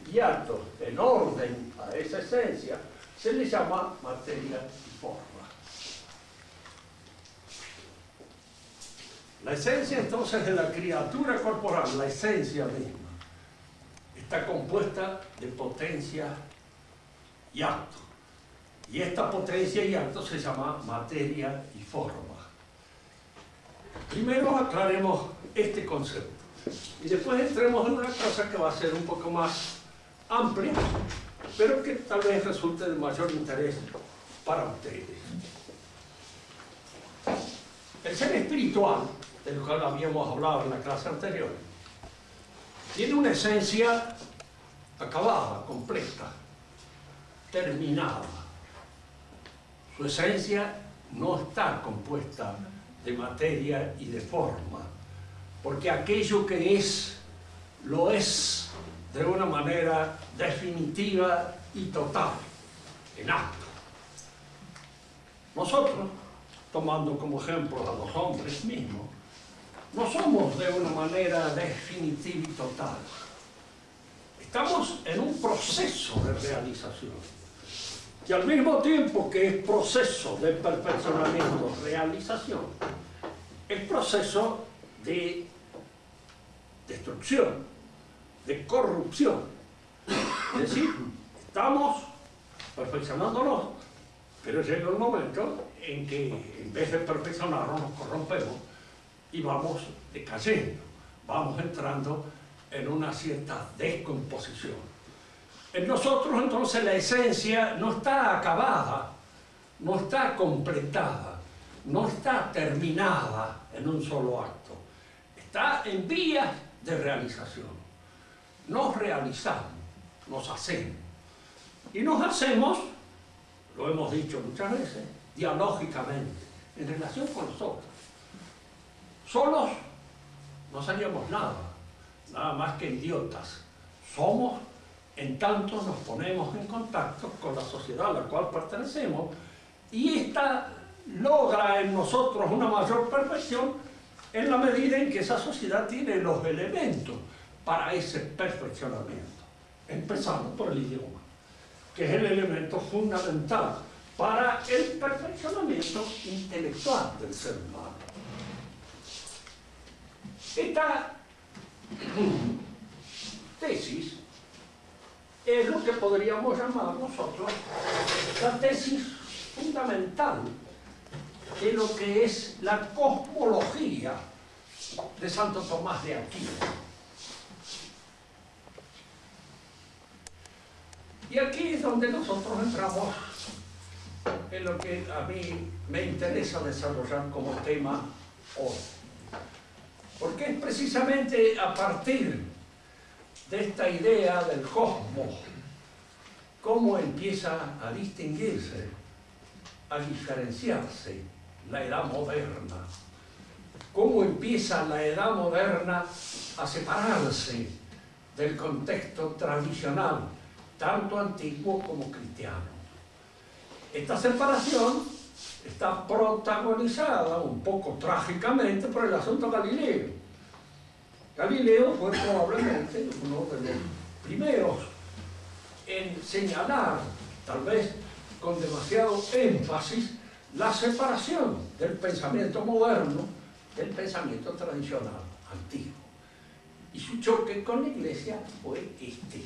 y actos en orden a esa esencia, se le llama materia y forma. La esencia entonces de la criatura corporal, la esencia misma, está compuesta de potencia y acto. Y esta potencia y acto se llama materia y forma. Primero aclaremos este concepto y después entremos en una cosa que va a ser un poco más amplia, pero que tal vez resulte de mayor interés para ustedes. El ser espiritual, de lo cual habíamos hablado en la clase anterior, tiene una esencia acabada, completa, terminada. Su esencia no está compuesta de materia y de forma, porque aquello que es, lo es de una manera definitiva y total, en acto. Nosotros, tomando como ejemplo a los hombres mismos, no somos de una manera definitiva y total. Estamos en un proceso de realización. Y al mismo tiempo que es proceso de perfeccionamiento, realización, es proceso de destrucción, de corrupción. Es decir, estamos perfeccionándonos, pero llega un momento en que en vez de perfeccionarnos nos corrompemos y vamos decayendo, vamos entrando en una cierta descomposición. En nosotros entonces la esencia no está acabada, no está completada, no está terminada en un solo acto, está en vías de realización. Nos realizamos, nos hacemos. Y nos hacemos, lo hemos dicho muchas veces, dialógicamente, en relación con nosotros. Solos no seríamos nada más que idiotas. Somos en tanto nos ponemos en contacto con la sociedad a la cual pertenecemos, y esta logra en nosotros una mayor perfección en la medida en que esa sociedad tiene los elementos para ese perfeccionamiento, empezando por el idioma, que es el elemento fundamental para el perfeccionamiento intelectual del ser humano. Esta tesis es lo que podríamos llamar nosotros la tesis fundamental de lo que es la cosmología de Santo Tomás de Aquino. Y aquí es donde nosotros entramos en lo que a mí me interesa desarrollar como tema hoy. Porque es precisamente a partir de esta idea del cosmos cómo empieza a distinguirse, a diferenciarse la edad moderna, cómo empieza la edad moderna a separarse del contexto tradicional, tanto antiguo como cristiano. Esta separación está protagonizada un poco trágicamente por el asunto Galileo. Galileo fue probablemente uno de los primeros en señalar, tal vez con demasiado énfasis, la separación del pensamiento moderno del pensamiento tradicional, antiguo. Y su choque con la Iglesia fue este.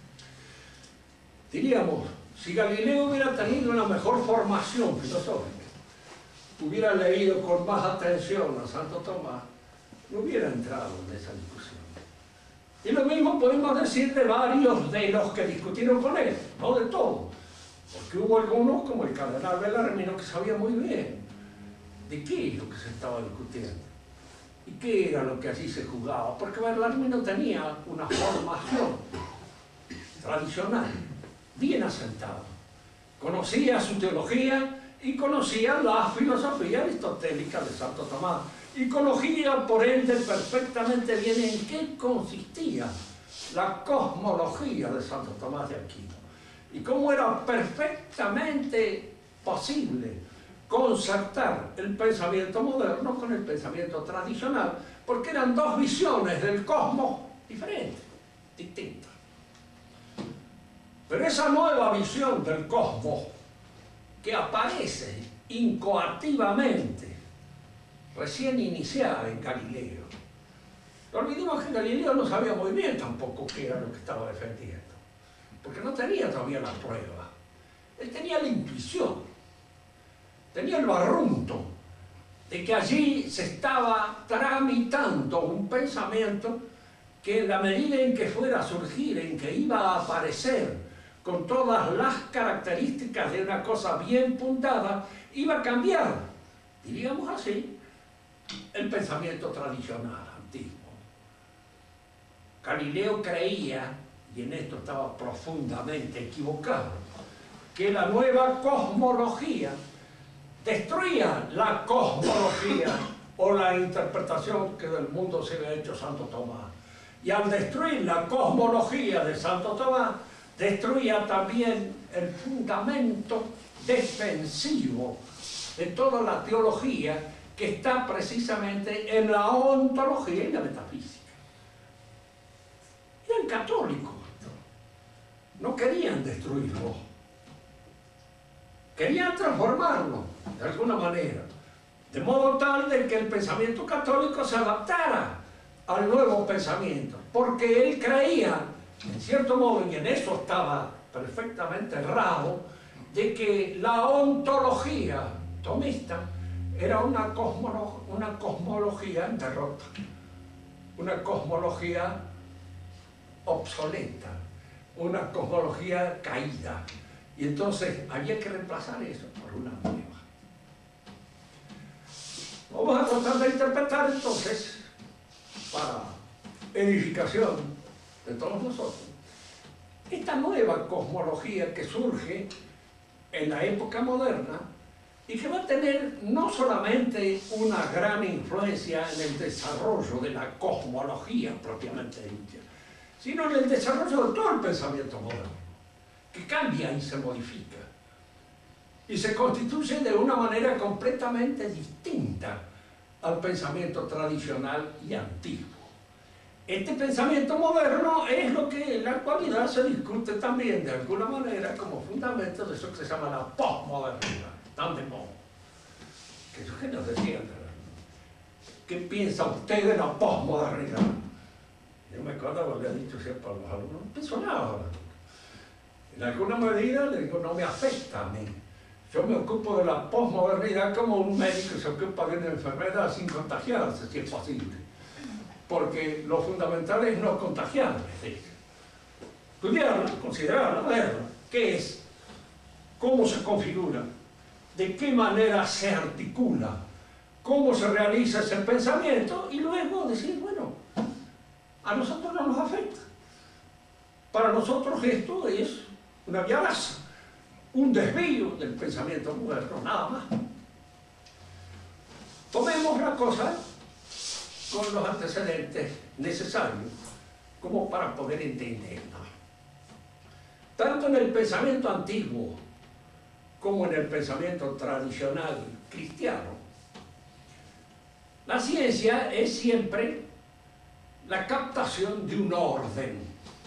Diríamos, si Galileo hubiera tenido una mejor formación filosófica, hubiera leído con más atención a Santo Tomás, no hubiera entrado en esa discusión. Y lo mismo podemos decir de varios de los que discutieron con él, no de todos, porque hubo algunos, como el cardenal Bellarmino, que sabía muy bien de qué es lo que se estaba discutiendo y qué era lo que allí se jugaba, porque Bellarmino tenía una formación tradicional, bien asentado, conocía su teología y conocía la filosofía aristotélica de Santo Tomás, y conocía por ende perfectamente bien en qué consistía la cosmología de Santo Tomás de Aquino y cómo era perfectamente posible concertar el pensamiento moderno con el pensamiento tradicional, porque eran dos visiones del cosmos diferentes, distintas. Pero esa nueva visión del cosmos que aparece incoativamente, recién iniciada en Galileo. No olvidemos que Galileo no sabía muy bien tampoco qué era lo que estaba defendiendo, porque no tenía todavía la prueba. Él tenía la intuición, tenía el barrunto de que allí se estaba tramitando un pensamiento que en la medida en que fuera a surgir, en que iba a aparecer con todas las características de una cosa bien fundada, iba a cambiar, diríamos así, el pensamiento tradicional, antiguo. Galileo creía, y en esto estaba profundamente equivocado, que la nueva cosmología destruía la cosmología o la interpretación que del mundo se había hecho Santo Tomás. Y al destruir la cosmología de Santo Tomás, destruía también el fundamento defensivo de toda la teología que está precisamente en la ontología y la metafísica. Eran católicos, no querían destruirlo, querían transformarlo de alguna manera, de modo tal de que el pensamiento católico se adaptara al nuevo pensamiento, porque él creía, en cierto modo, y en eso estaba perfectamente errado, de que la ontología tomista era una cosmología en derrota, una cosmología obsoleta, una cosmología caída. Y entonces había que reemplazar eso por una nueva. Vamos a tratar de interpretar entonces, para edificación de todos nosotros, esta nueva cosmología que surge en la época moderna y que va a tener no solamente una gran influencia en el desarrollo de la cosmología propiamente dicha, sino en el desarrollo de todo el pensamiento moderno, que cambia y se modifica, y se constituye de una manera completamente distinta al pensamiento tradicional y antiguo. Este pensamiento moderno es lo que en la actualidad se discute también de alguna manera como fundamento de eso que se llama la posmodernidad, tan de moda. Que eso que nos decían, ¿qué piensa usted de la posmodernidad? Yo me acuerdo que le he dicho siempre a los alumnos, no pienso nada. En alguna medida le digo, no me afecta a mí. Yo me ocupo de la posmodernidad como un médico se ocupa de una enfermedad sin contagiarse, si es posible. Porque lo fundamental es no contagiarme. Estudiarla, considerarla, verla. ¿Qué es? ¿Cómo se configura? ¿De qué manera se articula? ¿Cómo se realiza ese pensamiento? Y luego decir, bueno, a nosotros no nos afecta. Para nosotros esto es una viadaza, un desvío del pensamiento moderno, nada más. Tomemos la cosa con los antecedentes necesarios como para poder entenderla. Tanto en el pensamiento antiguo como en el pensamiento tradicional cristiano, la ciencia es siempre la captación de un orden,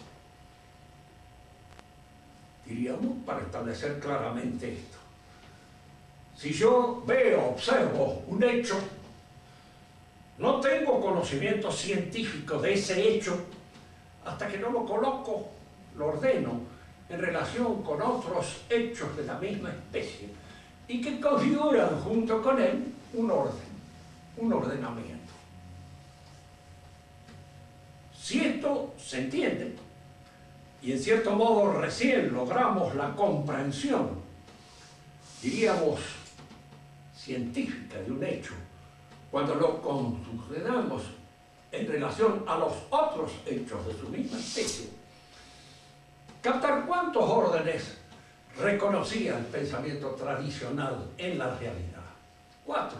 diríamos, para establecer claramente esto. Si yo veo, observo un hecho, no tengo conocimiento científico de ese hecho hasta que no lo coloco, lo ordeno en relación con otros hechos de la misma especie y que configuran junto con él un orden, un ordenamiento. Si esto se entiende, y en cierto modo recién logramos la comprensión, diríamos, científica de un hecho, cuando lo consideramos en relación a los otros hechos de su misma especie, captar cuántos órdenes reconocía el pensamiento tradicional en la realidad. 4.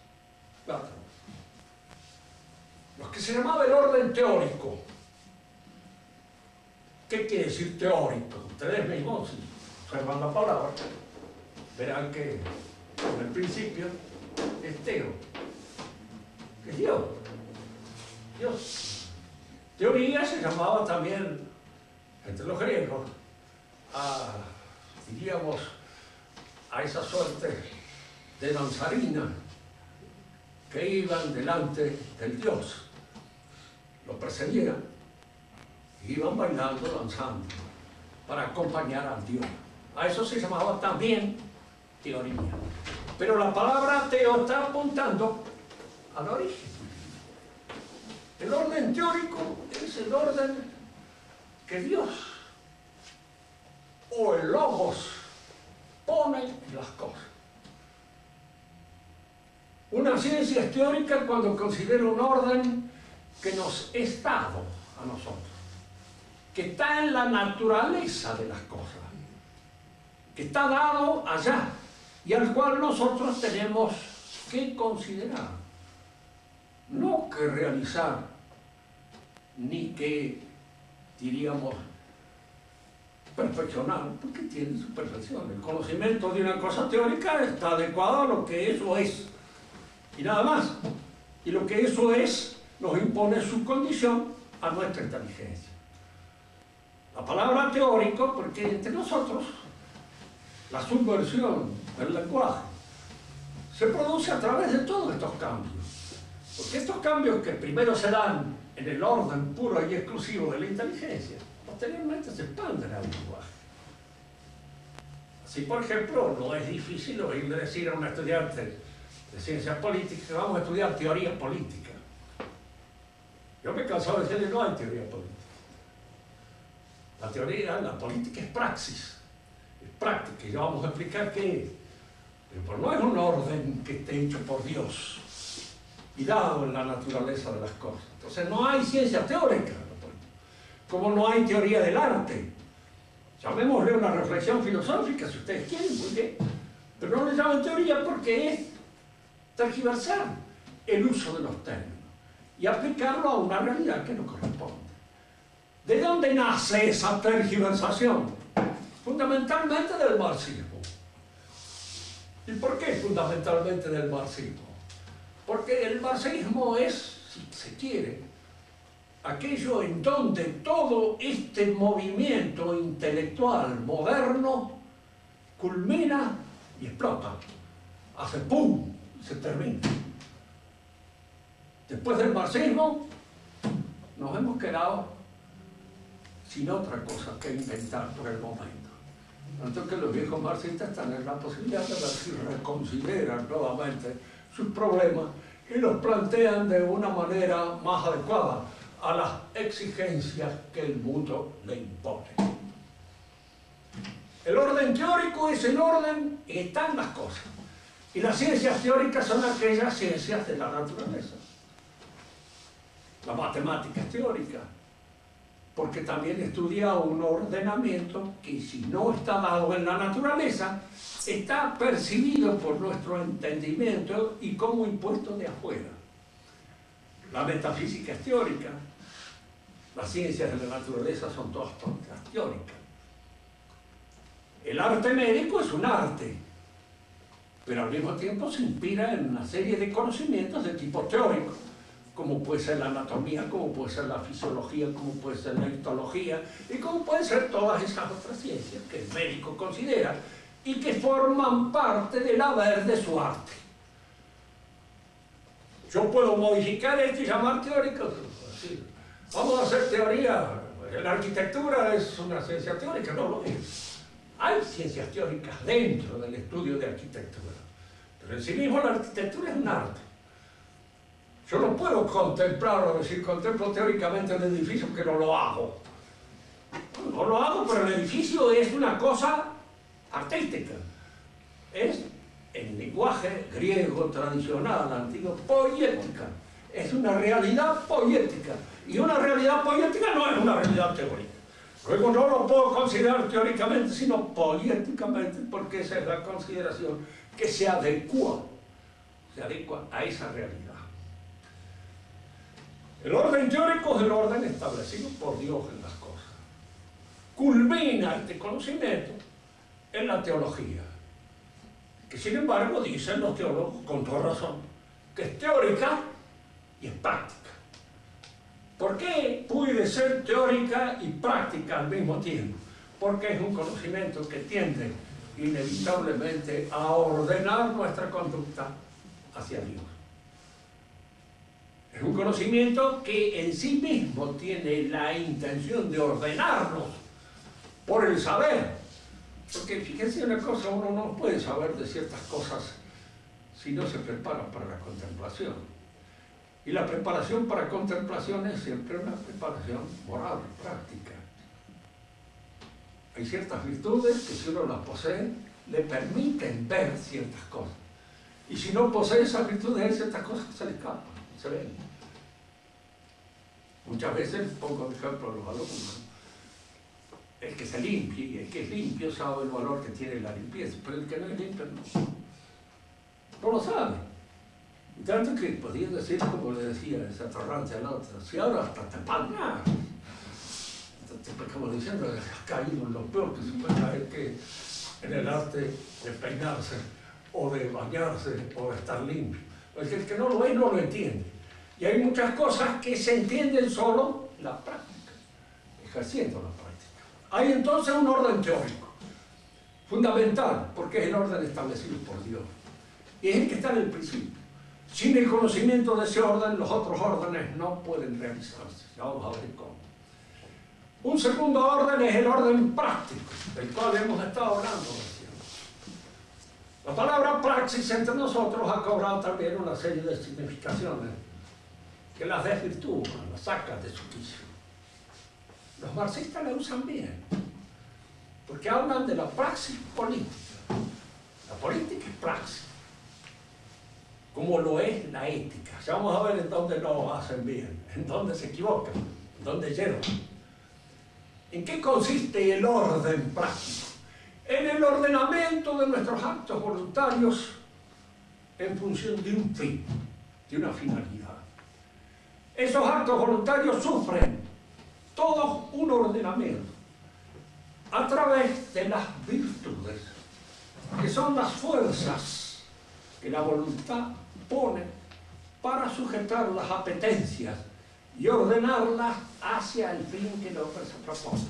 Los que se llamaba el orden teórico. ¿Qué quiere decir teórico? Ustedes mismos, si observan la palabra, verán que en el principio es teo, que es Dios. Dios. Teoría se llamaba también, entre los griegos, diríamos, a esa suerte de danzarinas que iban delante del Dios, lo precedían, iban bailando, danzando, para acompañar al Dios. A eso se llamaba también teoría. Pero la palabra teo está apuntando al origen. El orden teórico es el orden que Dios o el logos pone en las cosas. Una ciencia es teórica cuando considera un orden que nos es dado a nosotros, que está en la naturaleza de las cosas, que está dado allá y al cual nosotros tenemos que considerar, no que realizar, ni que, diríamos, perfeccionar, porque tiene su perfección. El conocimiento de una cosa teórica está adecuado a lo que eso es, y nada más. Y lo que eso es nos impone su condición a nuestra inteligencia. La palabra teórico, porque entre nosotros la subversión del lenguaje se produce a través de todos estos cambios. Porque estos cambios que primero se dan en el orden puro y exclusivo de la inteligencia, posteriormente se expanden al lenguaje. Así, por ejemplo, no es difícil oírle decir a un estudiante de ciencias políticas que vamos a estudiar teoría política. Yo me he cansado de decirle, no hay teoría política. La teoría, la política es praxis, es práctica, y ya vamos a explicar qué es. Pero no es un orden que esté hecho por Dios y dado en la naturaleza de las cosas. Entonces no hay ciencia teórica, como no hay teoría del arte. Llamémosle una reflexión filosófica, si ustedes quieren, muy bien. Pero no le llaman teoría porque es tergiversar el uso de los términos y aplicarlo a una realidad que no corresponde. ¿De dónde nace esa tergiversación? Fundamentalmente del marxismo. ¿Y por qué fundamentalmente del marxismo? Porque el marxismo es, si se quiere, aquello en donde todo este movimiento intelectual moderno culmina y explota, hace pum, y se termina. Después del marxismo nos hemos quedado sin otra cosa que inventar por el momento. Tanto que los viejos marxistas están en la posibilidad de ver si reconsideran nuevamente sus problemas y los plantean de una manera más adecuada a las exigencias que el mundo le impone. El orden teórico es el orden que está en las cosas. Y las ciencias teóricas son aquellas ciencias de la naturaleza. La matemática es teórica, porque también estudia un ordenamiento que, si no está dado en la naturaleza, está percibido por nuestro entendimiento y como impuesto de afuera. La metafísica es teórica. Las ciencias de la naturaleza son todas teóricas. El arte médico es un arte, pero al mismo tiempo se inspira en una serie de conocimientos de tipo teórico, como puede ser la anatomía, como puede ser la fisiología, como puede ser la histología, y como pueden ser todas esas otras ciencias que el médico considera y que forman parte del haber de su arte. Yo puedo modificar esto y llamar teórico. Vamos a hacer teoría. La arquitectura es una ciencia teórica, no lo es. Hay ciencias teóricas dentro del estudio de arquitectura, pero en sí mismo la arquitectura es un arte. Yo no puedo contemplar o decir contemplo teóricamente el edificio, porque no lo hago. No lo hago, pero el edificio es una cosa artística. Es, en lenguaje griego tradicional, antiguo, poética. Es una realidad poética. Y una realidad poética no es una realidad teórica. Luego no lo puedo considerar teóricamente, sino poéticamente, porque esa es la consideración que se adecua a esa realidad. El orden teórico es el orden establecido por Dios en las cosas. Culmina este conocimiento en la teología, que sin embargo dicen los teólogos con toda razón, que es teórica y es práctica. ¿Por qué puede ser teórica y práctica al mismo tiempo? porque es un conocimiento que tiende inevitablemente a ordenar nuestra conducta hacia Dios. Es un conocimiento que en sí mismo tiene la intención de ordenarnos por el saber. Porque fíjense una cosa, uno no puede saber de ciertas cosas si no se prepara para la contemplación. Y la preparación para contemplación es siempre una preparación moral, práctica. Hay ciertas virtudes que si uno las posee, le permiten ver ciertas cosas. Y si no posee esas virtudes, hay ciertas cosas que se le escapan, se ven. Muchas veces pongo de ejemplo a los alumnos. El que se limpie y el que es limpio sabe el valor que tiene la limpieza, pero el que no es limpio no lo sabe. Y tanto que podía decir, como le decía ese atorrante al otro, si ahora hasta te pagas, como diciendo, has caído en lo peor que se puede caer, que en el arte de peinarse, o de bañarse, o de estar limpio. Porque el que no lo ve no lo entiende. Y hay muchas cosas que se entienden solo en la práctica, ejerciendo la práctica. Hay entonces un orden teórico, fundamental, porque es el orden establecido por Dios. Y es el que está en el principio. Sin el conocimiento de ese orden, los otros órdenes no pueden realizarse. Ya vamos a ver cómo. Un segundo orden es el orden práctico, del cual hemos estado hablando recién. La palabra praxis entre nosotros ha cobrado también una serie de significaciones que las desvirtúan, las sacan de su quicio. Los marxistas la usan bien, porque hablan de la praxis política. La política es praxis, como lo es la ética. Ya vamos a ver en dónde lo hacen bien, en dónde se equivocan, en dónde llevan. ¿En qué consiste el orden práctico? En el ordenamiento de nuestros actos voluntarios en función de un fin, de una finalidad. Esos actos voluntarios sufren todo un ordenamiento a través de las virtudes, que son las fuerzas que la voluntad pone para sujetar las apetencias y ordenarlas hacia el fin que el hombre se propone.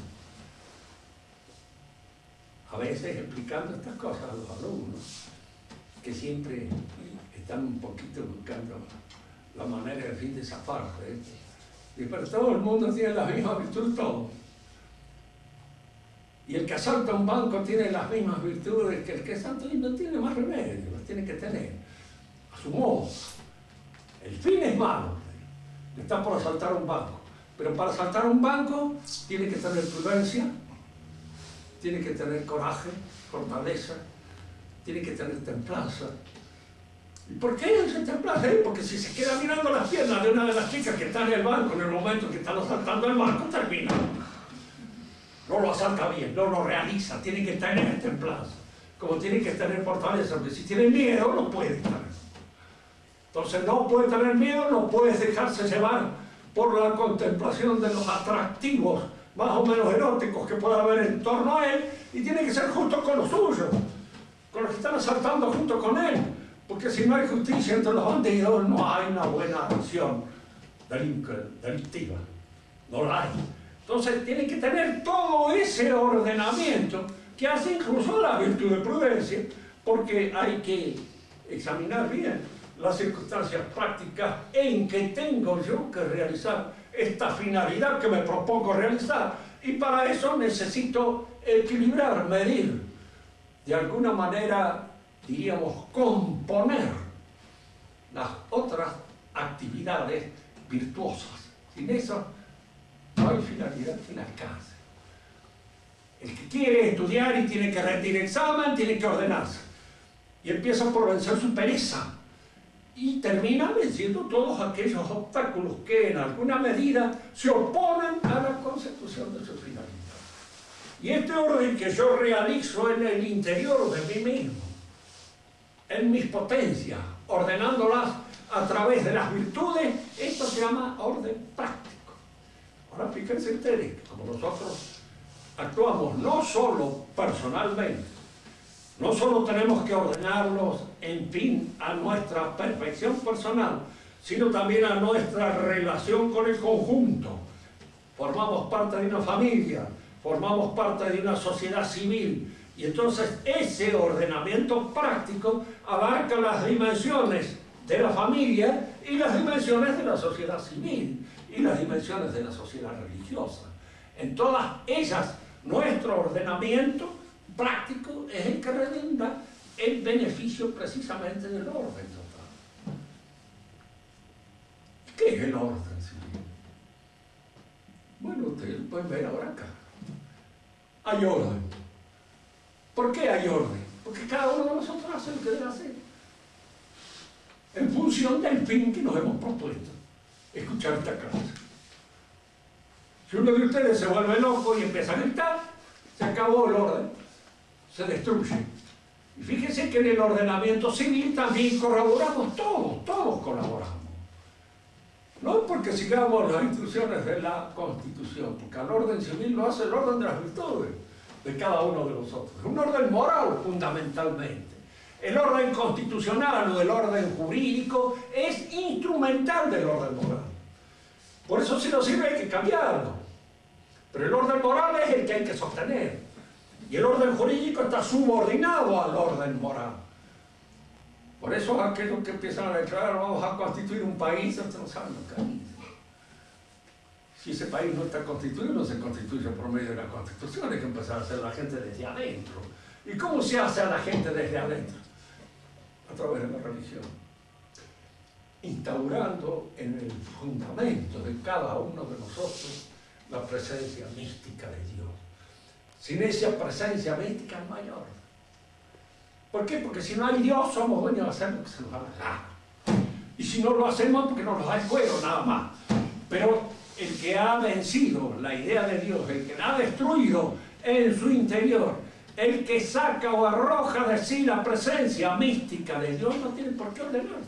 A veces explicando estas cosas a los alumnos, que siempre están un poquito buscando la manera, en fin, de zafarse. Y pero todo el mundo tiene las mismas virtudes, todo. Y el que asalta un banco tiene las mismas virtudes que el que asalta y no tiene más remedio, las tiene que tener a su modo. El fin es malo, está por asaltar un banco, pero para asaltar un banco tiene que tener prudencia, tiene que tener coraje, fortaleza, tiene que tener templanza. ¿Y por qué esa templanza? Porque si se queda mirando las piernas de una de las chicas que está en el banco en el momento que están asaltando el banco, termina. No lo asalta bien, no lo realiza, tiene que tener templanza, como tiene que tener fortaleza, porque si tiene miedo no puede estar. Entonces no puede tener miedo, no puede dejarse llevar por la contemplación de los atractivos más o menos eróticos que pueda haber en torno a él, y tiene que ser justo con los suyos, con los que están asaltando junto con él, porque si no hay justicia entre los bandidos no hay una buena acción delictiva, no la hay. Entonces tiene que tener todo ese ordenamiento que hace incluso la virtud de prudencia, porque hay que examinar bien las circunstancias prácticas en que tengo yo que realizar esta finalidad que me propongo realizar, y para eso necesito equilibrar, medir, de alguna manera, diríamos, componer las otras actividades virtuosas. Sin eso no hay finalidad que la alcance. El que quiere estudiar y tiene que rendir examen, tiene que ordenarse. Y empieza por vencer su pereza. Y termina venciendo todos aquellos obstáculos que en alguna medida se oponen a la consecución de su finalidad. Y este orden que yo realizo en el interior de mí mismo, en mis potencias, ordenándolas a través de las virtudes, esto se llama orden práctico. Ahora fíjense ustedes que como nosotros actuamos no solo personalmente, no solo tenemos que ordenarlos en fin a nuestra perfección personal, sino también a nuestra relación con el conjunto. Formamos parte de una familia, formamos parte de una sociedad civil. Y entonces ese ordenamiento práctico abarca las dimensiones de la familia y las dimensiones de la sociedad civil y las dimensiones de la sociedad religiosa. En todas ellas, nuestro ordenamiento práctico es el que redunda el beneficio precisamente del orden total. ¿Qué es el orden civil? Bueno, ustedes lo pueden ver ahora acá. Hay orden. ¿Por qué hay orden? Porque cada uno de nosotros hace lo que debe hacer, en función del fin que nos hemos propuesto, escuchar esta clase. Si uno de ustedes se vuelve loco y empieza a gritar, se acabó el orden, se destruye. Y fíjense que en el ordenamiento civil también colaboramos todos colaboramos. No porque sigamos las instrucciones de la Constitución, porque el orden civil lo hace el orden de las virtudes de cada uno de nosotros. Es un orden moral fundamentalmente. El orden constitucional o el orden jurídico es instrumental del orden moral. Por eso si no sirve hay que cambiarlo. Pero el orden moral es el que hay que sostener. Y el orden jurídico está subordinado al orden moral. Por eso aquellos que empiezan a declarar vamos a constituir un país, ustedes no saben lo que hay. Si ese país no está constituido, no se constituye por medio de la Constitución, hay que empezar a hacer la gente desde adentro. ¿Y cómo se hace a la gente desde adentro? A través de la religión. Instaurando en el fundamento de cada uno de nosotros la presencia mística de Dios. Sin esa presencia mística no hay orden. ¿Por qué? Porque si no hay Dios, somos dueños de hacer lo que se nos da la gana. Y si no lo hacemos, porque nos lo da el fuego, nada más. Pero el que ha vencido la idea de Dios, el que la ha destruido en su interior, el que saca o arroja de sí la presencia mística de Dios, no tiene por qué ordenarse.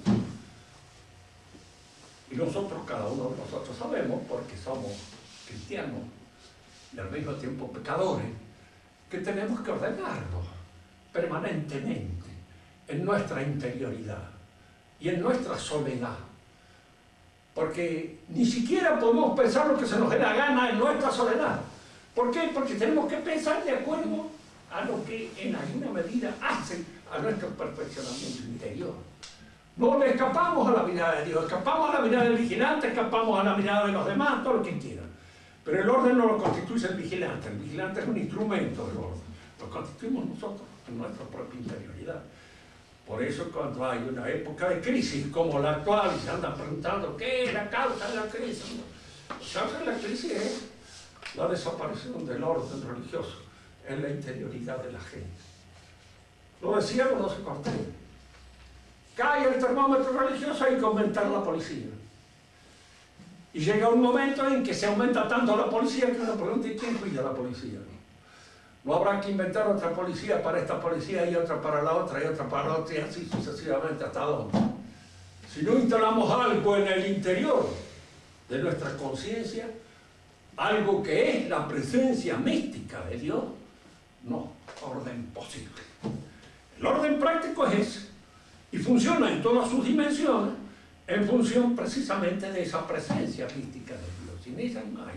Y nosotros, cada uno de nosotros sabemos, porque somos cristianos y al mismo tiempo pecadores, que tenemos que ordenarlo permanentemente en nuestra interioridad y en nuestra soledad. Porque ni siquiera podemos pensar lo que se nos dé la gana en nuestra soledad. ¿Por qué? Porque tenemos que pensar de acuerdo a lo que en alguna medida hace a nuestro perfeccionamiento interior. No le escapamos a la mirada de Dios, escapamos a la mirada del vigilante, escapamos a la mirada de los demás, todo lo que quieran. Pero el orden no lo constituye el vigilante es un instrumento del orden. Lo constituimos nosotros en nuestra propia interioridad. Por eso cuando hay una época de crisis como la actual y se andan preguntando ¿qué es la causa de la crisis? La causa de la crisis es la desaparición del orden religioso en la interioridad de la gente. Lo decía los 12 Cortés. Cae el termómetro religioso, hay que aumentar la policía. Y llega un momento en que se aumenta tanto la policía que uno pregunta ¿y quién cuida la policía? No habrá que inventar otra policía para esta policía y otra para la otra y otra para la otra y así sucesivamente hasta dónde. Si no instalamos algo en el interior de nuestra conciencia, algo que es la presencia mística de Dios, no, orden posible. El orden práctico es ese y funciona en todas sus dimensiones en función precisamente de esa presencia mística de Dios. Sin ella no hay.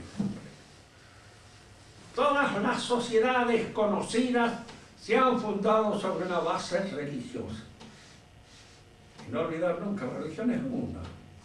Todas las sociedades conocidas se han fundado sobre una base religiosa. Y no olvidar nunca, la religión es una.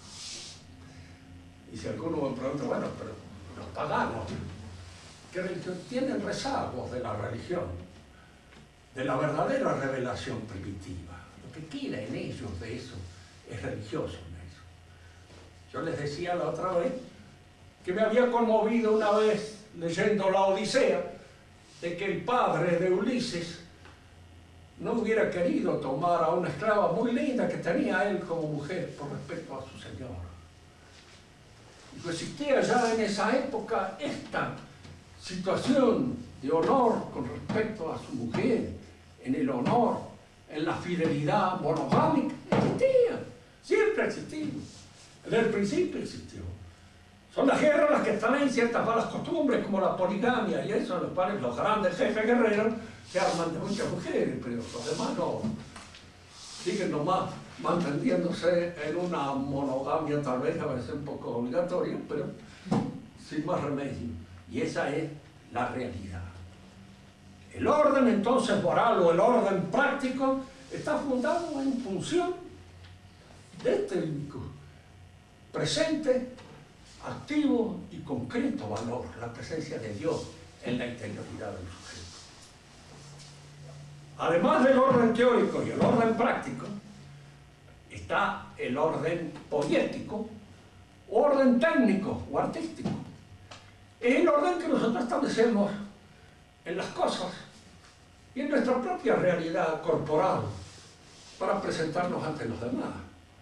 Y si alguno me pregunta, bueno, pero los paganos, ¿qué religión? Tienen rezagos de la religión, de la verdadera revelación primitiva. Lo que queda en ellos de eso es religioso en eso. Yo les decía la otra vez que me había conmovido una vez leyendo la Odisea, de que el padre de Ulises no hubiera querido tomar a una esclava muy linda que tenía él como mujer por respeto a su señor. Y existía ya en esa época esta situación de honor con respecto a su mujer, en el honor, en la fidelidad monogámica, existía, siempre existió, desde el principio existió. Son las guerras las que traen ciertas malas costumbres, como la poligamia y eso, los cuales los grandes jefes guerreros se arman de muchas mujeres, pero los demás no. Siguen nomás manteniéndose en una monogamia, tal vez a veces un poco obligatoria, pero sin más remedio. Y esa es la realidad. El orden entonces moral o el orden práctico está fundado en función de este presente, activo y concreto valor, la presencia de Dios en la interioridad del sujeto. Además del orden teórico y el orden práctico, está el orden poético, o orden técnico o artístico. Es el orden que nosotros establecemos en las cosas y en nuestra propia realidad corporal para presentarnos ante los demás.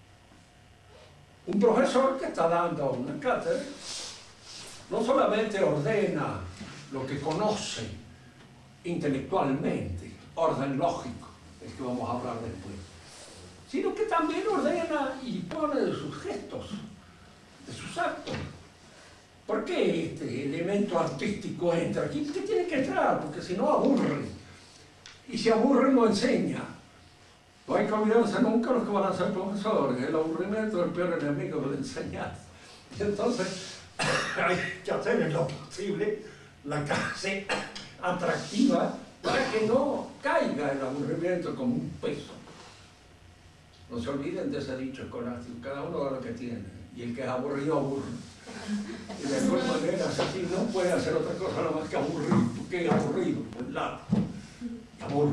Un profesor que está dando una cátedra no solamente ordena lo que conoce intelectualmente, orden lógico, el que vamos a hablar después, sino que también ordena y pone de sus gestos, de sus actos. ¿Por qué este elemento artístico entra aquí? ¿Qué tiene que entrar? Porque si no aburre. Y si aburre no enseña. No hay que olvidarse nunca los que van a ser profesores. El aburrimiento es el peor enemigo de la enseñanza. Y entonces hay que hacer en lo posible la clase atractiva para que no caiga el aburrimiento como un peso. No se olviden de ese dicho escolástico, cada uno da lo que tiene, y el que es aburrido, aburre. Y de alguna manera, así no puede hacer otra cosa nada más que aburrir, porque es aburrido, un lado, y aburre.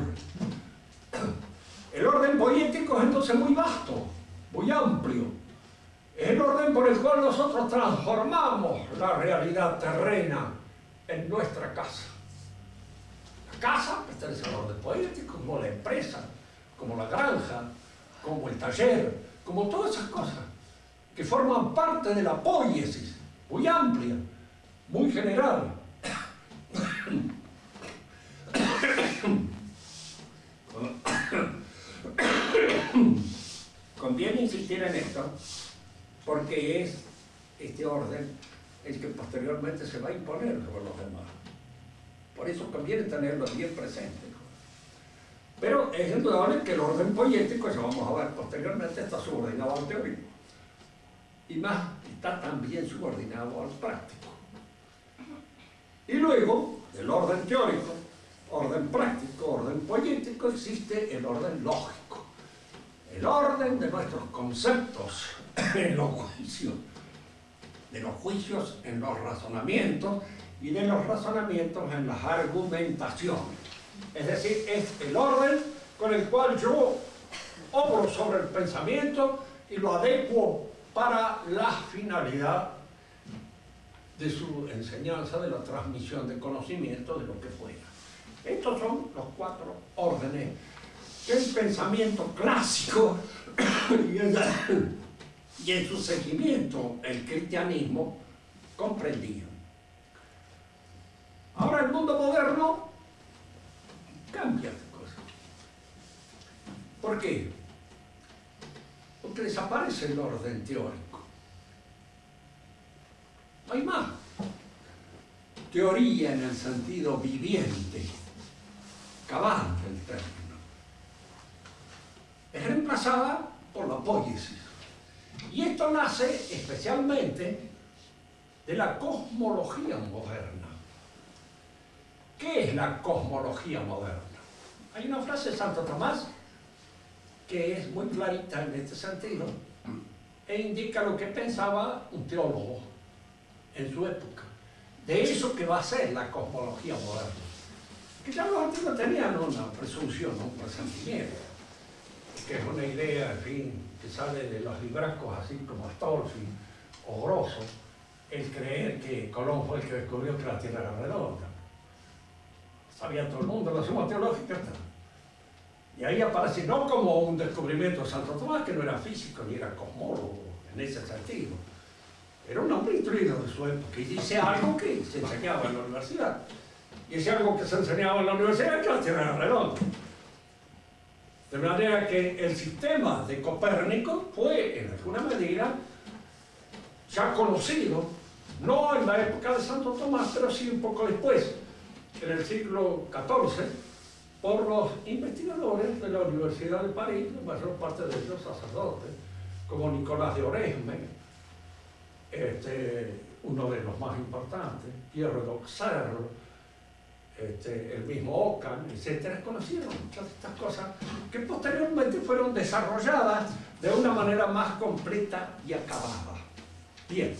El orden poético es entonces muy vasto, muy amplio. Es el orden por el cual nosotros transformamos la realidad terrena en nuestra casa. La casa pertenece al orden poético, como la empresa, como la granja, como el taller, como todas esas cosas que forman parte de la poiesis, muy amplia, muy general. Conviene insistir en esto porque es este orden el que posteriormente se va a imponer sobre los demás. Por eso conviene tenerlo bien presente. Pero es indudable que el orden poético, eso vamos a ver posteriormente, está subordinado al teórico. Y más, está también subordinado al práctico. Y luego, del orden teórico, orden práctico, orden poético, existe el orden lógico. El orden de nuestros conceptos en los juicios. De los juicios en los razonamientos y de los razonamientos en las argumentaciones. Es decir, es el orden con el cual yo obro sobre el pensamiento y lo adecuo para la finalidad de su enseñanza, de la transmisión de conocimiento, de lo que fuera. Estos son los 4 órdenes que el pensamiento clásico y en su seguimiento el cristianismo comprendía. Ahora el mundo moderno cambia de cosa. ¿Por qué? Porque desaparece el orden teórico. No hay más teoría en el sentido viviente, cabal del término. Es reemplazada por la poiesis. Y esto nace especialmente de la cosmología moderna. ¿Qué es la cosmología moderna? Hay una frase de Santo Tomás que es muy clarita en este sentido e indica lo que pensaba un teólogo en su época de eso que va a ser la cosmología moderna. Que ya los antiguos tenían una presunción, un presentimiento, que es una idea, en fin, que sale de los librascos así como Astolfi o Grosso, el creer que Colón fue el que descubrió que la Tierra era redonda. Sabía todo el mundo, la suma teológica está. Y ahí aparece no como un descubrimiento de Santo Tomás, que no era físico ni era cosmólogo en ese sentido. Era un hombre instruido de su época y dice algo que se enseñaba en la universidad. Y ese algo que se enseñaba en la universidad es que la Tierra era redonda. De manera que el sistema de Copérnico fue, en alguna medida, ya conocido, no en la época de Santo Tomás, pero sí un poco después, en el siglo XIV, por los investigadores de la Universidad de París, la mayor parte de ellos sacerdotes, como Nicolás de Oresme, uno de los más importantes, Pierre d'Auxerre, el mismo Ockham, etcétera, conocieron muchas de estas cosas que posteriormente fueron desarrolladas de una manera más completa y acabada. Bien,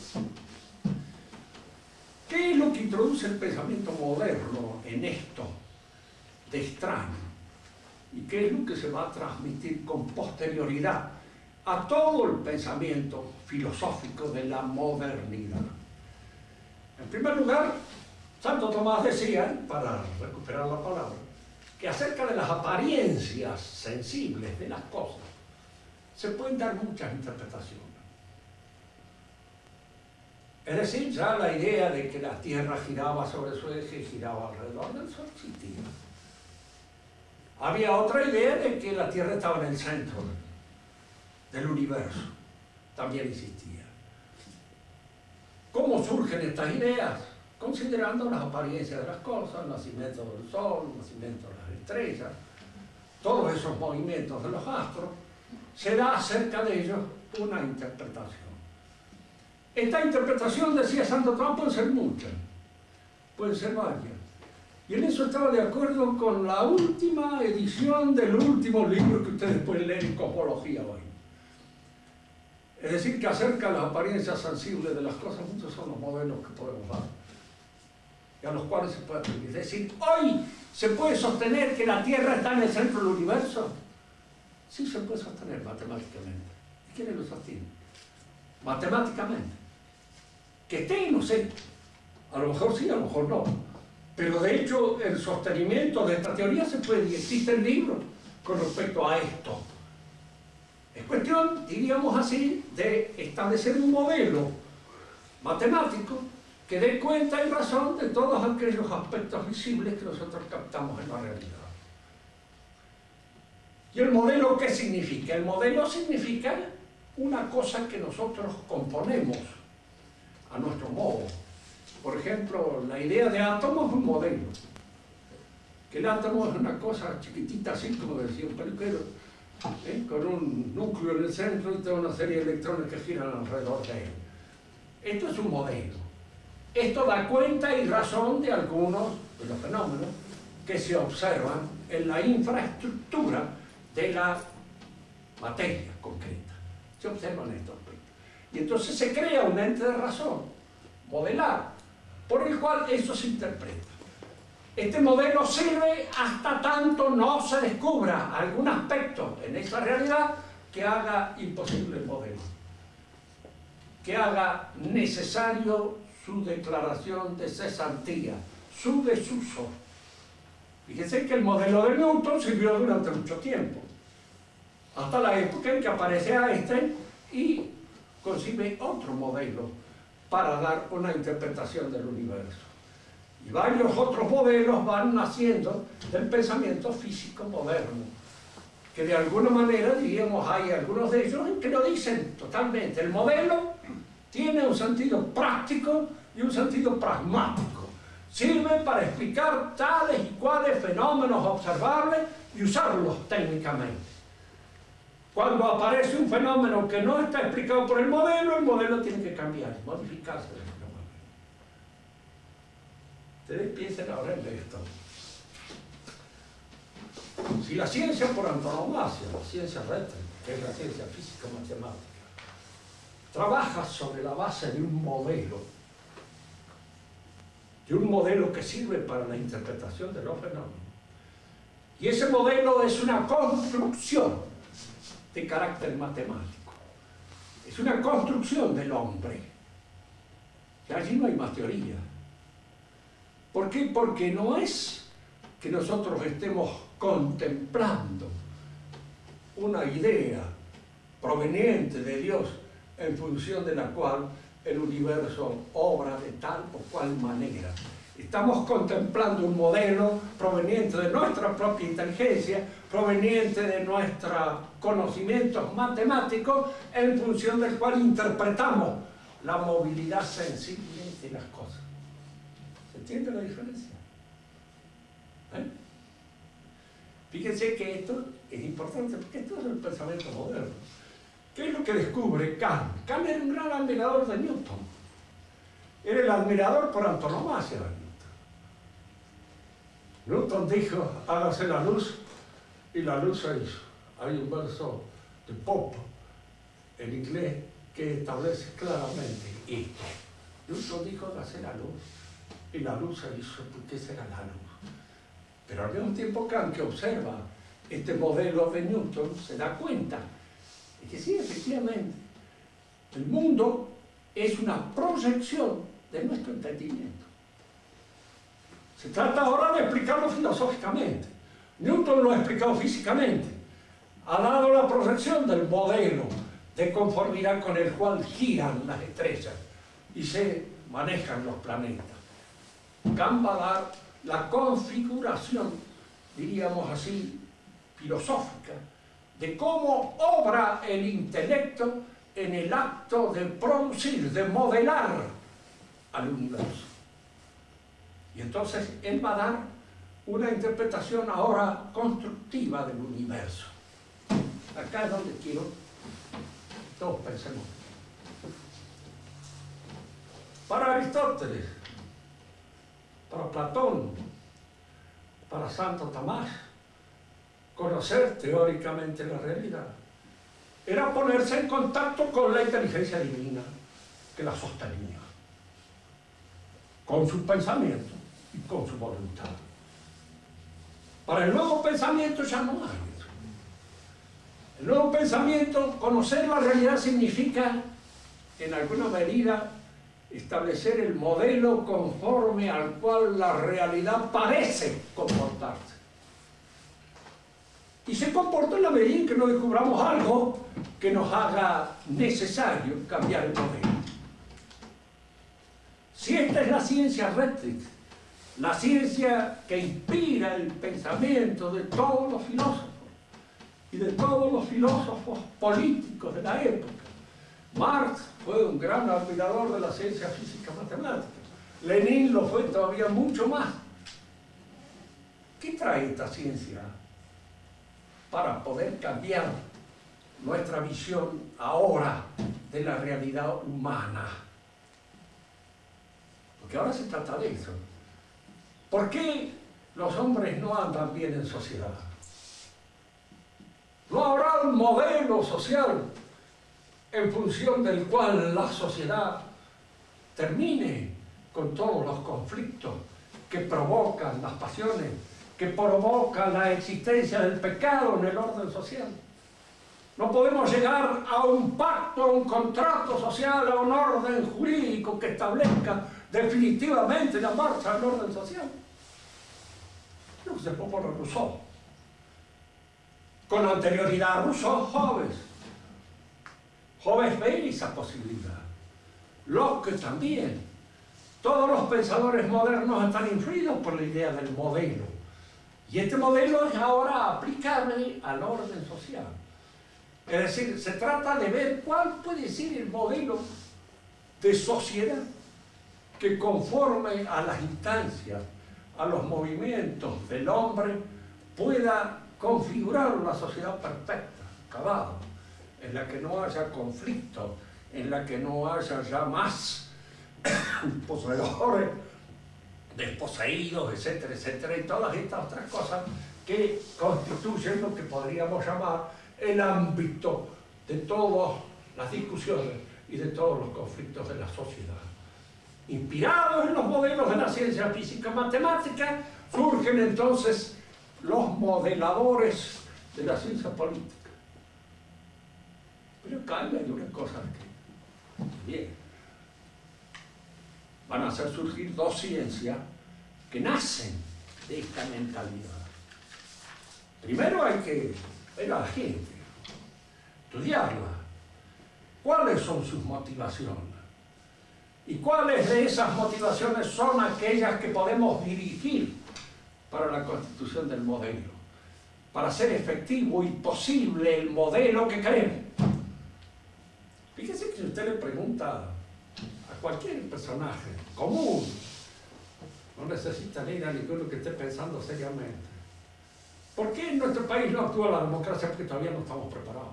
¿qué es lo que introduce el pensamiento moderno en esto de extraño? ¿Y qué es lo que se va a transmitir con posterioridad a todo el pensamiento filosófico de la modernidad? En primer lugar, Santo Tomás decía, para recuperar la palabra, que acerca de las apariencias sensibles de las cosas se pueden dar muchas interpretaciones. Es decir, ya la idea de que la Tierra giraba sobre su eje y giraba alrededor del Sol existía. Había otra idea de que la Tierra estaba en el centro del universo, también existía. ¿Cómo surgen estas ideas? Considerando las apariencias de las cosas, el nacimiento del Sol, el nacimiento de las estrellas, todos esos movimientos de los astros, se da acerca de ellos una interpretación. Esta interpretación, decía Santo Tomás, puede ser muchas, pueden ser varias. Y en eso estaba de acuerdo con la última edición del último libro que ustedes pueden leer en Cosmología hoy. Es decir, que acerca de las apariencias sensibles de las cosas, muchos son los modelos que podemos dar y a los cuales se puede atribuir. Es decir, hoy se puede sostener que la Tierra está en el centro del universo. Sí se puede sostener matemáticamente. ¿Y quiénes lo sostienen? Matemáticamente. Que esté, no sé. A lo mejor sí, a lo mejor no. Pero de hecho, el sostenimiento de esta teoría se puede, y existen libros con respecto a esto. Es cuestión, diríamos así, de establecer un modelo matemático que dé cuenta y razón de todos aquellos aspectos visibles que nosotros captamos en la realidad. ¿Y el modelo qué significa? El modelo significa una cosa que nosotros componemos a nuestro modo. Por ejemplo, la idea de átomo es un modelo. Que el átomo es una cosa chiquitita, así como decía un peluquero, con un núcleo en el centro y toda una serie de electrones que giran alrededor de él. Esto es un modelo. Esto da cuenta y razón de algunos de los fenómenos que se observan en la infraestructura de la materia concreta. Se observan estos aspectos. Y entonces se crea un ente de razón, modelar, por el cual eso se interpreta. Este modelo sirve hasta tanto no se descubra algún aspecto en esa realidad que haga imposible el modelo, que haga necesario su declaración de cesantía, su desuso. Fíjense que el modelo de Newton sirvió durante mucho tiempo, hasta la época en que aparece Einstein y concibe otro modelo para dar una interpretación del universo. Y varios otros modelos van naciendo del pensamiento físico moderno, que de alguna manera, diríamos, hay algunos de ellos que lo dicen totalmente. El modelo tiene un sentido práctico y un sentido pragmático. Sirve para explicar tales y cuales fenómenos observables y usarlos técnicamente. Cuando aparece un fenómeno que no está explicado por el modelo tiene que cambiar, modificarse de alguna manera. Ustedes piensen ahora en esto. Si la ciencia por antonomasia, la ciencia recta, que es la ciencia físico-matemática, trabaja sobre la base de un modelo que sirve para la interpretación de los fenómenos, y ese modelo es una construcción de carácter matemático, es una construcción del hombre, que allí no hay más teoría. ¿Por qué? Porque no es que nosotros estemos contemplando una idea proveniente de Dios en función de la cual el universo obra de tal o cual manera. Estamos contemplando un modelo proveniente de nuestra propia inteligencia, proveniente de nuestros conocimientos matemáticos, en función del cual interpretamos la movilidad sensible de las cosas. ¿Se entiende la diferencia? Fíjense que esto es importante, porque esto es el pensamiento moderno. ¿Qué es lo que descubre Kant? Kant era un gran admirador de Newton. Era el admirador por antonomasia de Newton. Newton dijo, hágase la luz, y la luz se hizo. Hay un verso de Pope, en inglés, que establece claramente esto. Newton dijo, hágase la luz, y la luz se hizo, porque esa era la luz. Pero al mismo tiempo Kant, que observa este modelo de Newton, se da cuenta de que sí, efectivamente, el mundo es una proyección de nuestro entendimiento. Se trata ahora de explicarlo filosóficamente. Newton lo ha explicado físicamente. Ha dado la proyección del modelo de conformidad con el cual giran las estrellas y se manejan los planetas. Kant va a dar la configuración, diríamos así, filosófica, de cómo obra el intelecto en el acto de producir, de modelar al universo. Y entonces él va a dar una interpretación ahora constructiva del universo. Acá es donde quiero que todos pensemos. Para Aristóteles, para Platón, para Santo Tomás, conocer teóricamente la realidad era ponerse en contacto con la inteligencia divina que la sostenía, con su pensamiento y con su voluntad. Para el nuevo pensamiento ya no hay eso. El nuevo pensamiento, conocer la realidad significa, en alguna medida, establecer el modelo conforme al cual la realidad parece comportarse. Y se comporta en la medida en que no descubramos algo que nos haga necesario cambiar el modelo. Si esta es la ciencia rectrix, la ciencia que inspira el pensamiento de todos los filósofos y de todos los filósofos políticos de la época. Marx fue un gran admirador de la ciencia física matemática. Lenin lo fue todavía mucho más. ¿Qué trae esta ciencia para poder cambiar nuestra visión ahora de la realidad humana? Porque ahora se trata de eso. ¿Por qué los hombres no andan bien en sociedad? No habrá un modelo social en función del cual la sociedad termine con todos los conflictos que provocan las pasiones, que provocan la existencia del pecado en el orden social. No podemos llegar a un pacto, a un contrato social, a un orden jurídico que establezca definitivamente la marcha del orden social. Lo que se propone Rousseau. Con anterioridad a Rousseau, Hobbes ve esa posibilidad. Locke también. Todos los pensadores modernos están influidos por la idea del modelo. Y este modelo es ahora aplicable al orden social. Es decir, se trata de ver cuál puede ser el modelo de sociedad que conforme a las instancias, a los movimientos del hombre, pueda configurar una sociedad perfecta, acabada, en la que no haya conflicto, en la que no haya ya más poseedores, desposeídos, etcétera, etcétera, y todas estas otras cosas que constituyen lo que podríamos llamar el ámbito de todas las discusiones y de todos los conflictos de la sociedad. Inspirados en los modelos de la ciencia física matemática, surgen entonces los modeladores de la ciencia política. Pero acá hay una cosa que bien, van a hacer surgir dos ciencias que nacen de esta mentalidad. Primero hay que ver a la gente, estudiarla. ¿Cuáles son sus motivaciones? ¿Y cuáles de esas motivaciones son aquellas que podemos dirigir para la constitución del modelo? Para hacer efectivo y posible el modelo que queremos. Fíjese que si usted le pregunta a cualquier personaje común, no necesita leer a ninguno que esté pensando seriamente, ¿por qué en nuestro país no actúa la democracia? Porque todavía no estamos preparados.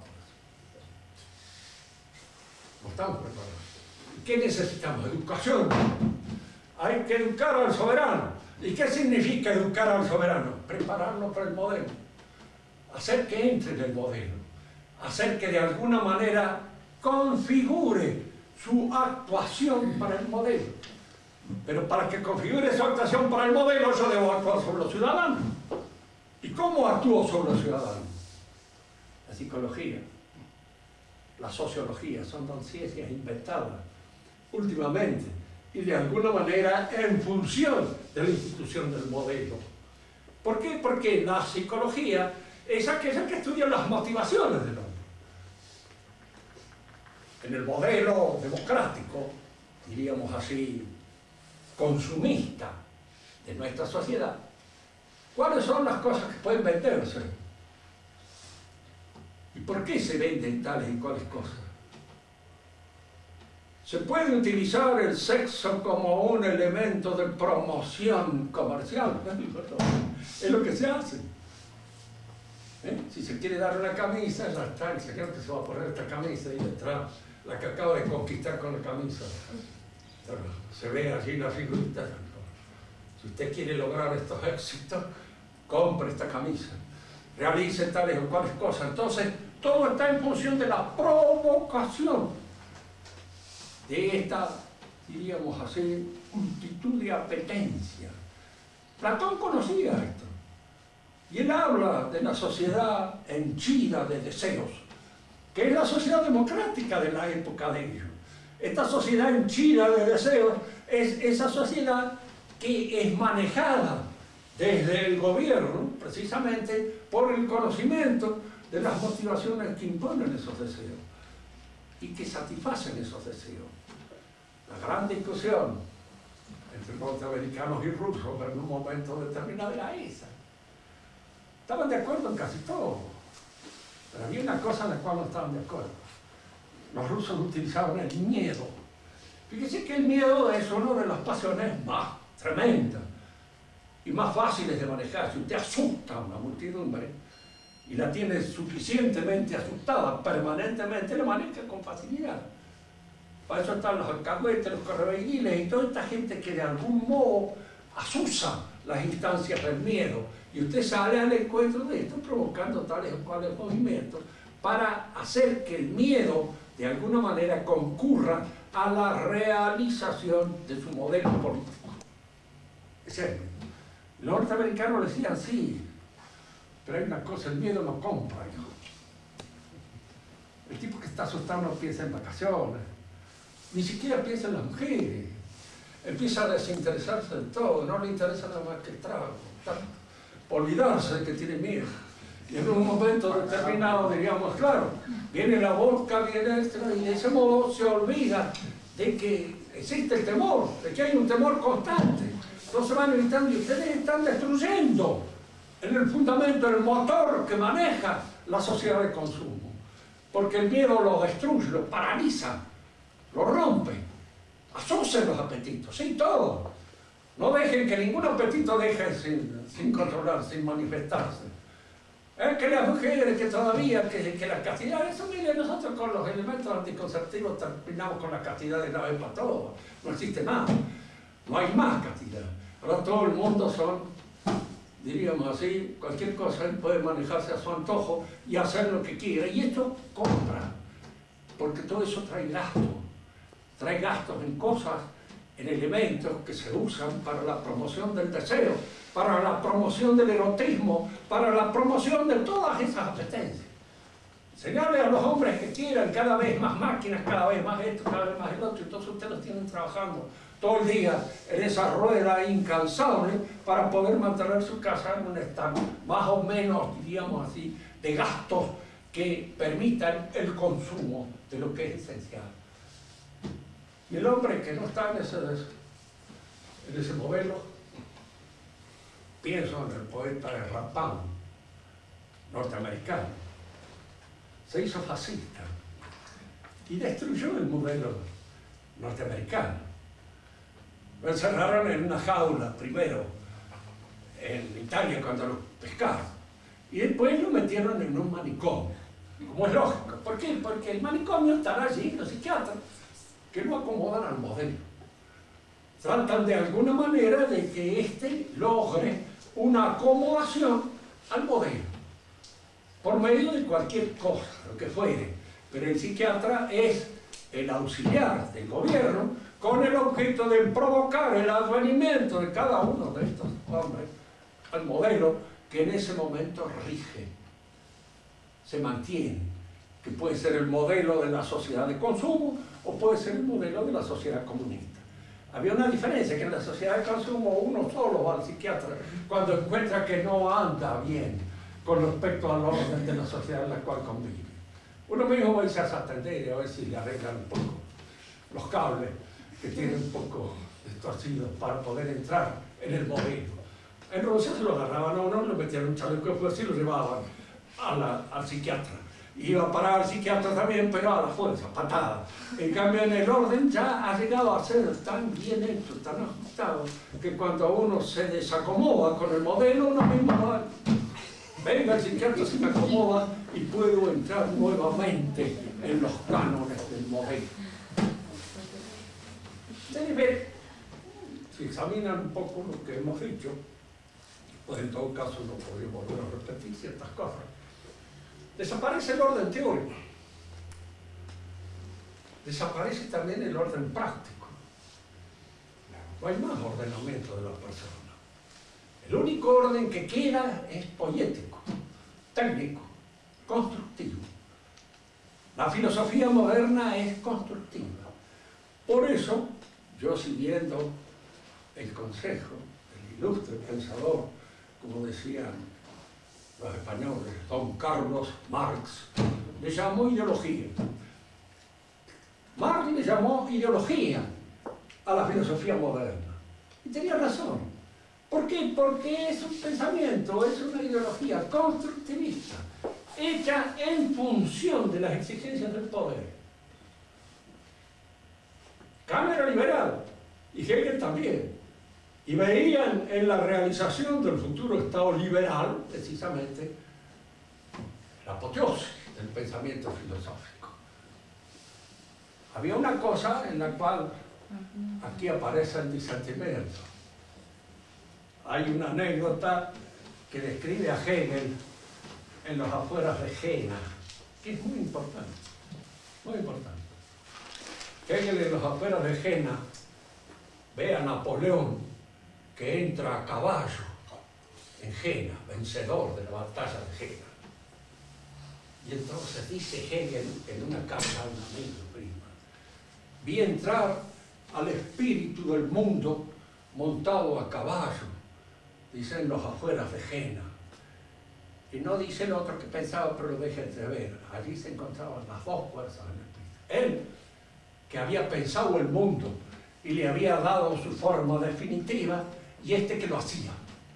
No estamos preparados. ¿Qué necesitamos? Educación. Hay que educar al soberano. ¿Y qué significa educar al soberano? Prepararlo para el modelo, hacer que entre en el modelo, hacer que de alguna manera configure su actuación para el modelo. Pero para que configure su actuación para el modelo, yo debo actuar sobre los ciudadanos. ¿Y cómo actúo sobre los ciudadanos? La psicología, la sociología, son dos ciencias inventadas últimamente y de alguna manera en función de la institución del modelo. ¿Por qué? Porque la psicología es aquella que estudia las motivaciones del hombre. En el modelo democrático, diríamos así, consumista de nuestra sociedad, ¿cuáles son las cosas que pueden venderse? ¿Y por qué se venden tales y cuales cosas? ¿Se puede utilizar el sexo como un elemento de promoción comercial? Es lo que se hace. Si se quiere dar una camisa, ya está, el señor que se va a poner esta camisa y detrás la que acaba de conquistar con la camisa. Se ve allí la figurita. Si usted quiere lograr estos éxitos, compre esta camisa, realice tales o cuales cosas. Entonces, todo está en función de la provocación de esta, diríamos así, multitud de apetencias. Platón conocía esto. Y él habla de la sociedad henchida de deseos, que es la sociedad democrática de la época de ellos. Esta sociedad henchida de deseos es esa sociedad que es manejada desde el gobierno, precisamente por el conocimiento de las motivaciones que imponen esos deseos y que satisfacen esos deseos. La gran discusión entre norteamericanos y rusos en un momento determinado era esa. Estaban de acuerdo en casi todo, pero había una cosa en la cual no estaban de acuerdo. Los rusos utilizaban el miedo. Fíjese que el miedo es una de las pasiones más tremendas y más fáciles de manejar. Si usted asusta a una muchedumbre y la tiene suficientemente asustada permanentemente, la maneja con facilidad. Para eso están los alcahuetes, los correveidores y toda esta gente que de algún modo asusa las instancias del miedo. Y usted sale al encuentro de esto provocando tales o cuales movimientos para hacer que el miedo de alguna manera concurra a la realización de su modelo político. Es decir, los norteamericanos decían sí, pero hay una cosa, el miedo no compra, hijo. El tipo que está asustado no piensa en vacaciones, ni siquiera piensa en las mujeres, empieza a desinteresarse de todo, no le interesa nada más que el trago, olvidarse de que tiene miedo. Y en un momento determinado diríamos, claro, viene la vodka, viene esto, y de ese modo se olvida de que existe el temor, de que hay un temor constante. Entonces van evitando y ustedes están destruyendo en el fundamento, el motor que maneja la sociedad de consumo. Porque el miedo lo destruye, lo paraliza, lo rompe, asusen los apetitos, sí, todo. No dejen que ningún apetito deje sin controlar, sin manifestarse. Es que las mujeres, que todavía, que la castidad, eso mire, nosotros con los elementos anticonceptivos terminamos con la castidad de una vez para todas. No existe más, no hay más castidad. Ahora todo el mundo son, diríamos así, cualquier cosa, él puede manejarse a su antojo y hacer lo que quiera. Y esto compra, porque todo eso trae gastos en cosas, en elementos que se usan para la promoción del deseo, para la promoción del erotismo, para la promoción de todas esas apetencias. Señale a los hombres que quieran cada vez más máquinas, cada vez más esto, cada vez más el otro, y todos ustedes los tienen trabajando todo el día en esa rueda incansable para poder mantener su casa en un estado más o menos, diríamos así, de gastos que permitan el consumo de lo que es esencial. Y el hombre que no está en ese modelo, pienso en el poeta Rapin, norteamericano, se hizo fascista y destruyó el modelo norteamericano. Lo encerraron en una jaula primero en Italia cuando lo pescaron y después lo metieron en un manicomio, como es lógico. ¿Por qué? Porque el manicomio estará allí, los psiquiatras que lo acomodan al modelo. tratan de alguna manera de que éste logre una acomodación al modelo, por medio de cualquier cosa, lo que fuere. Pero el psiquiatra es el auxiliar del gobierno con el objeto de provocar el advenimiento de cada uno de estos hombres al modelo que en ese momento rige, se mantiene, que puede ser el modelo de la sociedad de consumo o puede ser el modelo de la sociedad comunista. Había una diferencia, que en la sociedad de consumo uno solo va al psiquiatra cuando encuentra que no anda bien con respecto al orden de la sociedad en la cual convive. Uno mismo va a irse a atender y a ver si le arreglan un poco los cables que tienen un poco destorcidos para poder entrar en el modelo. En Rusia se lo agarraban a uno, lo metían en un chaleco de fuerza y lo llevaban al psiquiatra. Iba a parar al psiquiatra también, pero a la fuerza, patada. En cambio, en el orden ya ha llegado a ser tan bien hecho, tan ajustado, que cuando uno se desacomoda con el modelo, uno mismo va, venga, el psiquiatra se me acomoda y puedo entrar nuevamente en los cánones del modelo. Deben ver, si examinan un poco lo que hemos dicho, pues en todo caso no podría volver a repetir ciertas cosas. Desaparece el orden teórico, desaparece también el orden práctico. No hay más ordenamiento de la persona. El único orden que queda es poético, técnico, constructivo. La filosofía moderna es constructiva. Por eso, yo siguiendo el consejo del ilustre pensador, como decían los españoles, don Carlos Marx, le llamó ideología. Marx le llamó ideología a la filosofía moderna. Y tenía razón. ¿Por qué? Porque es un pensamiento, es una ideología constructivista, hecha en función de las exigencias del poder. Kant era liberal, y Hegel también. Y veían en la realización del futuro Estado liberal, precisamente, la apoteosis del pensamiento filosófico. Había una cosa en la cual aquí aparece el disentimiento. Hay una anécdota que describe a Hegel en los afueras de Jena, que es muy importante, muy importante. Hegel en los afueras de Jena ve a Napoleón que entra a caballo en Jena, vencedor de la batalla de Jena. Y entonces dice Hegel en una carta a un amigo prima: vi entrar al espíritu del mundo montado a caballo, dice, en los afueras de Jena. Y no dice el otro que pensaba, pero lo deja entrever. Allí se encontraban las dos fuerzas del espíritu. Él, que había pensado el mundo y le había dado su forma definitiva, y este que lo hacía.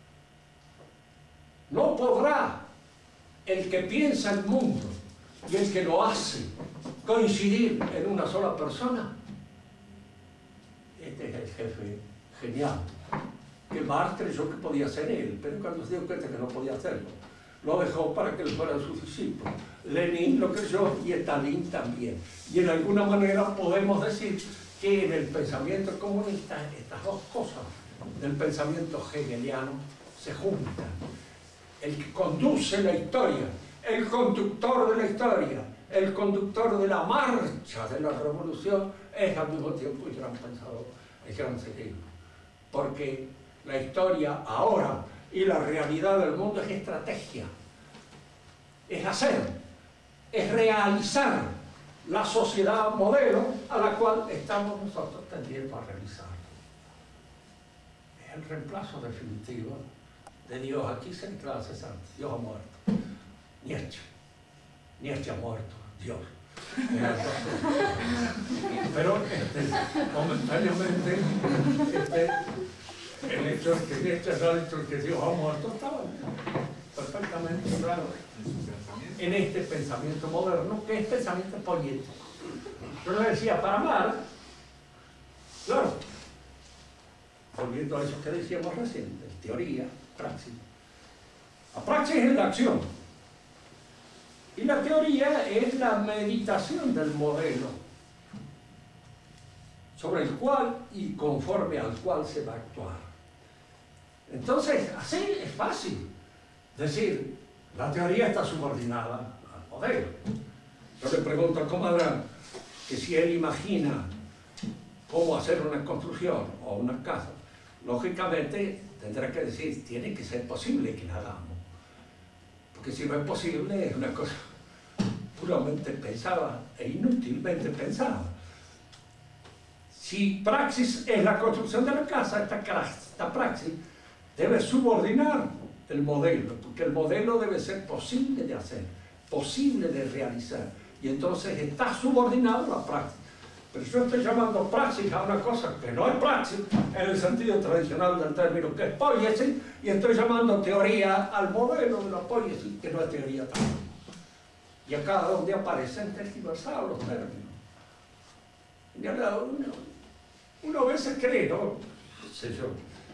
No podrá el que piensa el mundo y el que lo hace coincidir en una sola persona. Este es el jefe genial, que Marx creyó que podía ser él, pero cuando se dio cuenta que no podía hacerlo, lo dejó para que él fuera su discípulo. Lenin lo creyó y Stalin también. Y en alguna manera podemos decir que en el pensamiento comunista estas dos cosas del pensamiento hegeliano se juntan. El que conduce la historia, el conductor de la historia, el conductor de la marcha de la revolución, es al mismo tiempo el gran pensador, el gran cerebro. Porque la historia ahora y la realidad del mundo es estrategia, es hacer, es realizar la sociedad modelo a la cual estamos nosotros tendiendo a realizar. Es el reemplazo definitivo de Dios. Aquí se declara cesante. Dios ha muerto. Nietzsche ha muerto. Dios. Pero momentáneamente el hecho de que Nietzsche ha dicho que Dios ha muerto estaba perfectamente claro en este pensamiento moderno, que es pensamiento político. Yo le decía, para Marx, claro, volviendo a eso que decíamos recién, teoría, praxis. La praxis es la acción. Y la teoría es la meditación del modelo sobre el cual y conforme al cual se va a actuar. Entonces, así es fácil decir, la teoría está subordinada al modelo. Yo le pregunto al comandante que si él imagina cómo hacer una construcción o una casa, lógicamente tendrá que decir, tiene que ser posible que la hagamos. Porque si no es posible, es una cosa puramente pensada e inútilmente pensada. Si praxis es la construcción de la casa, esta praxis debe subordinar el modelo, porque el modelo debe ser posible de hacer, posible de realizar, y entonces está subordinado a la praxis. Pero yo estoy llamando praxis a una cosa que no es praxis en el sentido tradicional del término, que es poiesis, y estoy llamando teoría al modelo de la poiesis, que no es teoría tampoco. Y acá donde aparecen tergiversados los términos. Y ahora uno a veces cree, ¿no? Sé yo.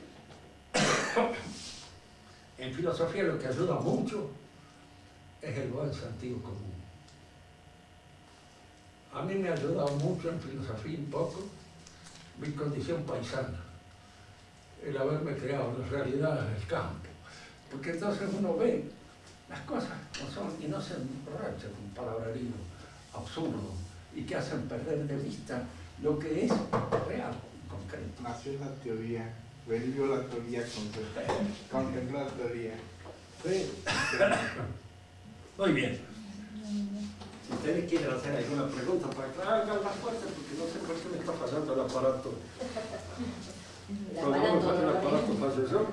En filosofía lo que ayuda mucho es el buen sentido común. A mí me ha ayudado mucho en filosofía un poco mi condición paisana, el haberme creado en la realidad del campo, porque entonces uno ve las cosas como son y no se emborracha con palabrerío absurdo y que hacen perder de vista lo que es real y concreto. Nació la teoría, vivió la teoría, contempló la teoría. Sí. Muy bien. Si ustedes quieren hacer alguna pregunta para aclarar, hagan las fuertes, porque no sé por qué me está fallando el aparato. Cuando me falla el aparato, fallo yo.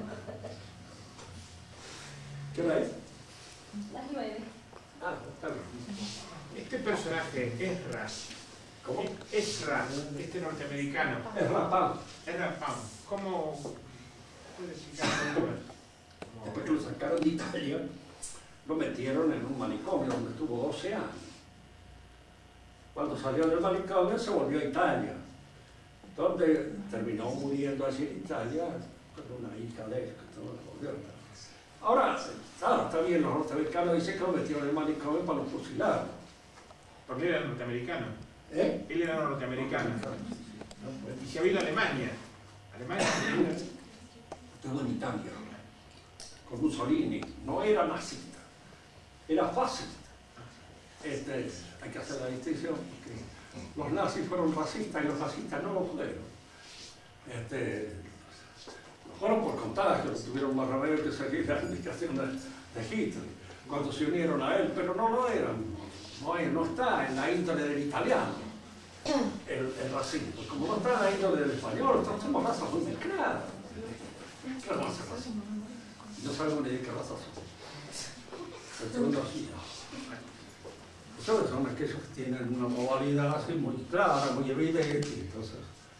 ¿Qué hora es? Las 9. Ah, está bien. Este personaje, Ezra, ¿Cómo? Ezra, este norteamericano, Es rapado. Ezra Pound, ¿cómo puede explicarlo? Después que lo sacaron de Italia, lo metieron en un manicomio donde estuvo 12 años. Cuando salió del manicomio se volvió a Italia, donde terminó muriendo allí en Italia con una hija de él, que no lo volvió a Italia. Ahora, claro, está bien, los norteamericanos dicen que lo metieron en el manicomio para los fusilar. Porque él era norteamericano. ¿Eh? Él era norteamericano. Y se ha ido a Alemania. Alemania. Estuvo en Italia, con Mussolini. No era nazista, era fascista. Hay que hacer la distinción, porque los nazis fueron racistas y los fascistas no lo fueron. Fueron por contagio, tuvieron más remedio que seguir la indicación de Hitler, cuando se unieron a él, pero no lo eran. No está en la índole del italiano el racismo. Como no está en la índole del español, entonces somos razas muy mezcladas. ¿Qué vamos a hacer así? No sabemos ni de qué raza son. Entonces, así, son aquellos que tienen una modalidad así muy clara, muy evidente. Entonces,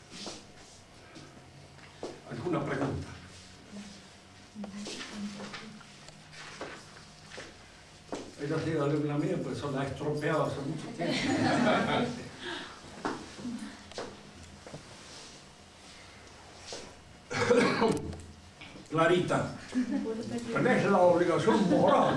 ¿alguna pregunta? Ella ha sido alumna mía, pues eso la ha estropeado hace mucho tiempo. Clarita, tenés la obligación moral.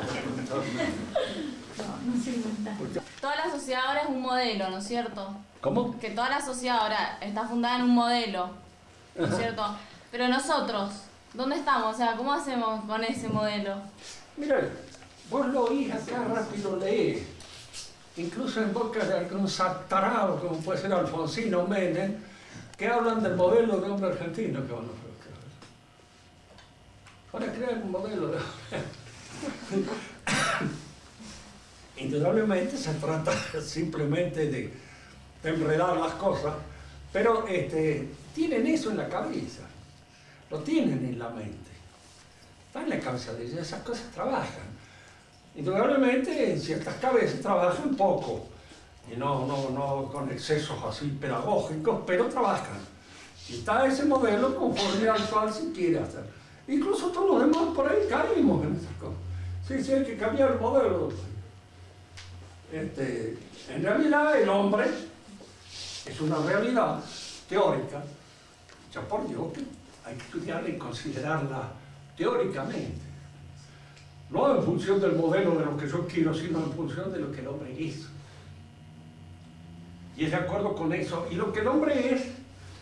Toda la sociedad ahora es un modelo, ¿no es cierto? ¿Cómo? Que toda la sociedad ahora está fundada en un modelo, ¿no es cierto? Pero nosotros, ¿dónde estamos? O sea, ¿cómo hacemos con ese modelo? Mira, vos lo oís acá rápido lees, incluso en boca de algún tarado como puede ser Alfonsino Menem, que hablan del modelo de hombre argentino que van a para crear un modelo de indudablemente se trata simplemente de enredar las cosas, pero tienen eso en la cabeza, lo tienen en la mente, está en la cabeza de ellos, esas cosas trabajan. Indudablemente en ciertas cabezas trabajan poco, y no con excesos así pedagógicos, pero trabajan. Y está ese modelo conforme al cual se quiere hacer. Incluso todos los demás por ahí caímos en esas cosas. Sí, hay que cambiar el modelo. En realidad el hombre es una realidad teórica, ya por Dios, que hay que estudiarla y considerarla teóricamente. No en función del modelo de lo que yo quiero, sino en función de lo que el hombre es. Y es de acuerdo con eso. Y lo que el hombre es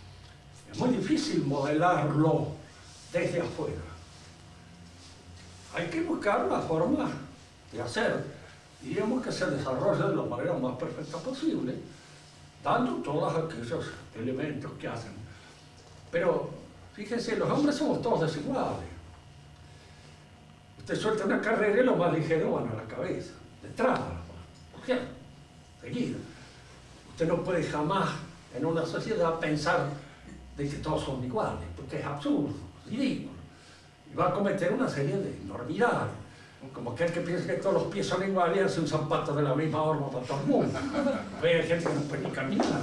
Es muy difícil modelarlo desde afuera. Hay que buscar la forma de hacer, diríamos, que se desarrolle de la manera más perfecta posible, dando todos aquellos elementos que hacen. Pero, fíjense, los hombres somos todos desiguales. Usted suelta una carrera y los más ligeros van a la cabeza, de entrada, ¿por qué? Seguida. Usted no puede jamás en una sociedad pensar de que todos son iguales, porque es absurdo, ridículo. Y va a cometer una serie de enormidades, como aquel que piensa que todos los pies son iguales y hace un zapato de la misma forma para todo el mundo. Hay gente que no puede ni caminar.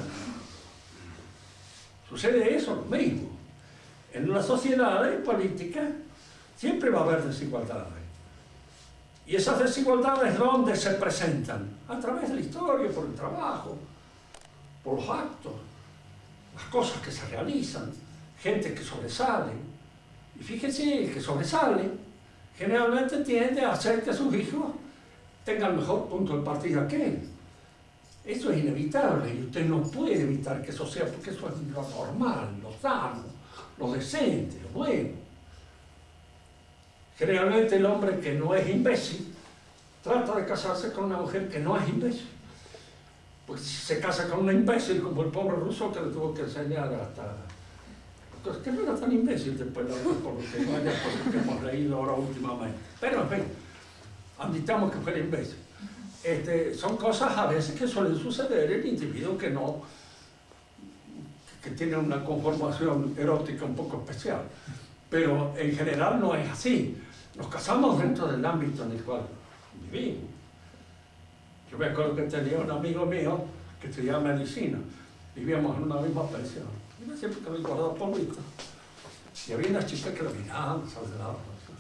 Sucede eso, lo mismo. En una sociedad política siempre va a haber desigualdades. Y esas desigualdades, ¿dónde se presentan? A través de la historia, por el trabajo, por los actos, las cosas que se realizan, gente que sobresale. Y fíjense, el que sobresale generalmente tiende a hacer que sus hijos tengan mejor punto de partida que él. Eso es inevitable y usted no puede evitar que eso sea, porque eso es lo normal, lo sano, lo decente, lo bueno. Generalmente el hombre que no es imbécil trata de casarse con una mujer que no es imbécil. Pues si se casa con una imbécil, como el pobre Rousseau, que le tuvo que enseñar hasta... que no era tan imbécil después, por lo que no haya cosas que hemos leído ahora últimamente. Pero en fin, admitamos que fuera imbécil. Son cosas a veces que suelen suceder en individuos que tienen una conformación erótica un poco especial. Pero en general no es así. Nos casamos dentro del ámbito en el cual vivimos. Yo me acuerdo que tenía un amigo mío que estudiaba medicina. Vivíamos en una misma pensión. Y me siempre que me guardaba polvito. Y había una chica que lo miraba, saludaba.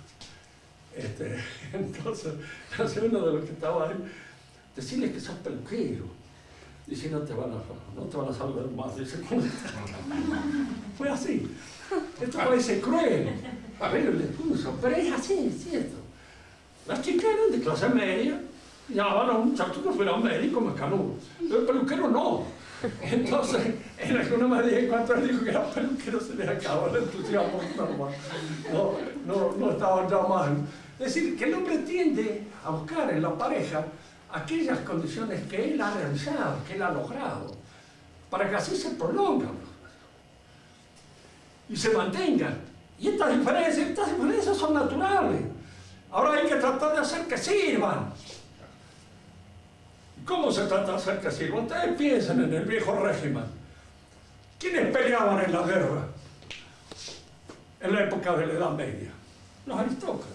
Entonces uno de los que estaba ahí, decirle que sos peluquero. Dice, no te van a saludar más. Dice, fue así. Esto parece cruel. A ver, le puso, pero es así, es cierto. Las chicas eran de clase media, llamaban a un muchacho que fuera médico mecanudo. Pero el peluquero no. Entonces, en alguna medida, en cuanto él dijo que era peluquero, se les acabó el entusiasmo normal. No estaban ya más. Es decir, que el hombre tiende a buscar en la pareja aquellas condiciones que él ha realizado, que él ha logrado, para que así se prolongan y se mantengan. Y estas diferencias son naturales. Ahora hay que tratar de hacer que sirvan. ¿Cómo se trata de hacer que sirvan? Ustedes piensen en el viejo régimen. ¿Quiénes peleaban en la guerra? En la época de la Edad Media. Los aristócratas.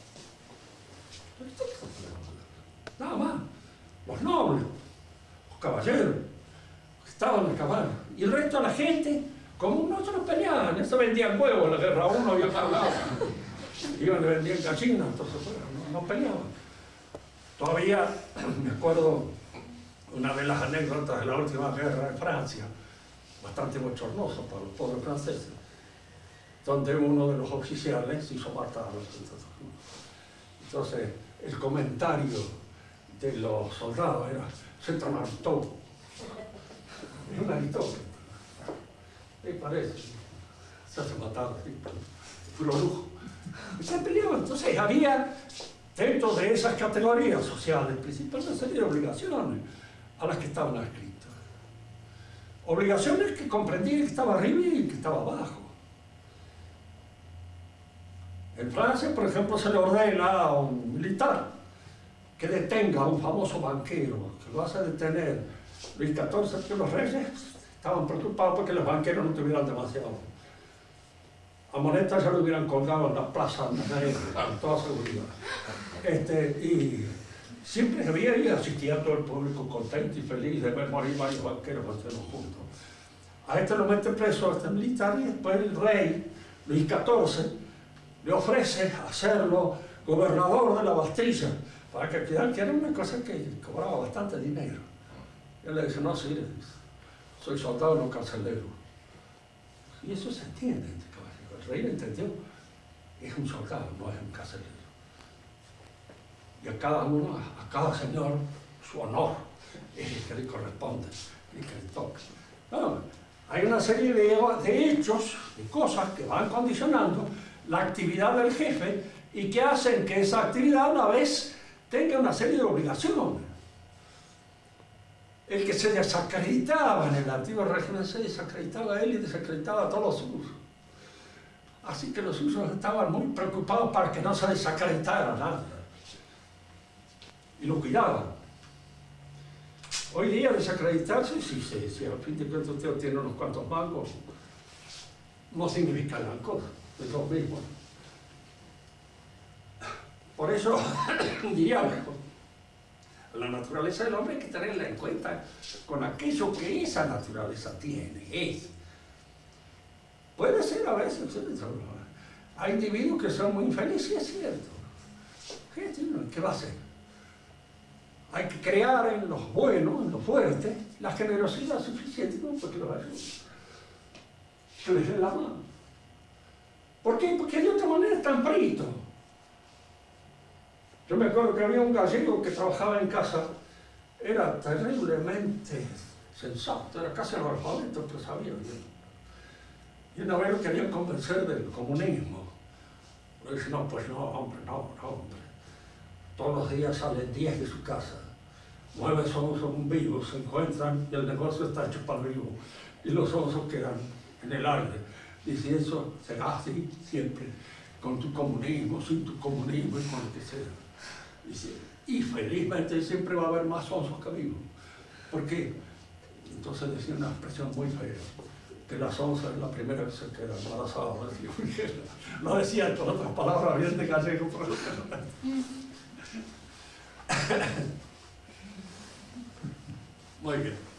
Nada más. Los nobles, los caballeros, que estaban a caballo. Y el resto de la gente, como nosotros peleaban, se vendían huevos en la guerra uno y otro lado. Iban y vendían gallinas, entonces no peleaban. Todavía me acuerdo una de las anécdotas de la última guerra de Francia, bastante bochornosa para los pobres franceses, donde uno de los oficiales se hizo matar. Entonces, el comentario de los soldados era: se tronartó. Es un aristócrata. ¿Qué parece? Se hace matar, puro lujo. Se peleaban. Entonces, había dentro de esas categorías sociales principales una serie de obligaciones a las que estaban adscritas. Obligaciones que comprendían que estaba arriba y que estaba abajo. En Francia, por ejemplo, se le ordena a un militar que detenga a un famoso banquero, que lo hace detener Luis XIV, que los reyes estaban preocupados porque los banqueros no tuvieran demasiado. A Moneta ya lo hubieran colgado en la plaza con toda seguridad. Y siempre había y asistía todo el público contento y feliz de ver morir varios banqueros hacerlo juntos. A lo mete preso, a este militar, y después el rey, Luis XIV, le ofrece hacerlo gobernador de la Bastilla, para que era una cosa que cobraba bastante dinero. Y él le dice: no, sí, soy soldado, no carcelero. Y eso se entiende. El rey lo entendió, es un soldado, no es un carcelero. Y a cada señor, su honor es el que le corresponde, el que le toca. No, Hay una serie de hechos, de cosas que van condicionando la actividad del jefe y que hacen que esa actividad a la vez tenga una serie de obligaciones. El que se desacreditaba en el antiguo régimen se desacreditaba a él y desacreditaba a todos los suyos. Así que los suyos estaban muy preocupados para que no se desacreditara nada. Y lo cuidaban. Hoy día desacreditarse, si al fin de cuentas usted tiene unos cuantos mangos, no significa gran cosa, es lo mismo. Por eso, diríamos, la naturaleza del hombre hay que tenerla en cuenta con aquello que esa naturaleza tiene, es. Puede ser a veces, hay individuos que son muy infelices, es cierto. ¿Qué va a hacer? Hay que crear en los buenos, en los fuertes, la generosidad suficiente porque los ayude. Que les den la mano. ¿Por qué? Porque de otra manera están fritos. Yo me acuerdo que había un gallego que trabajaba en casa, era terriblemente sensato, era casi analfabeto, pero sabía bien. Y una vez lo querían convencer del comunismo. Pero dice, no, pues no, hombre. Todos los días salen 10 de su casa. 9 son vivos, se encuentran y el negocio está hecho para el vivo. Y los osos quedan en el aire. Dice, eso será así siempre, con tu comunismo, sin tu comunismo y con lo que sea. Dice, y felizmente siempre va a haber más osos que vivos. ¿Por qué? Entonces decía una expresión muy fea, que la onza es la primera que se queda embarazada. No decía con otras palabras bien de gallego, pero muy bien.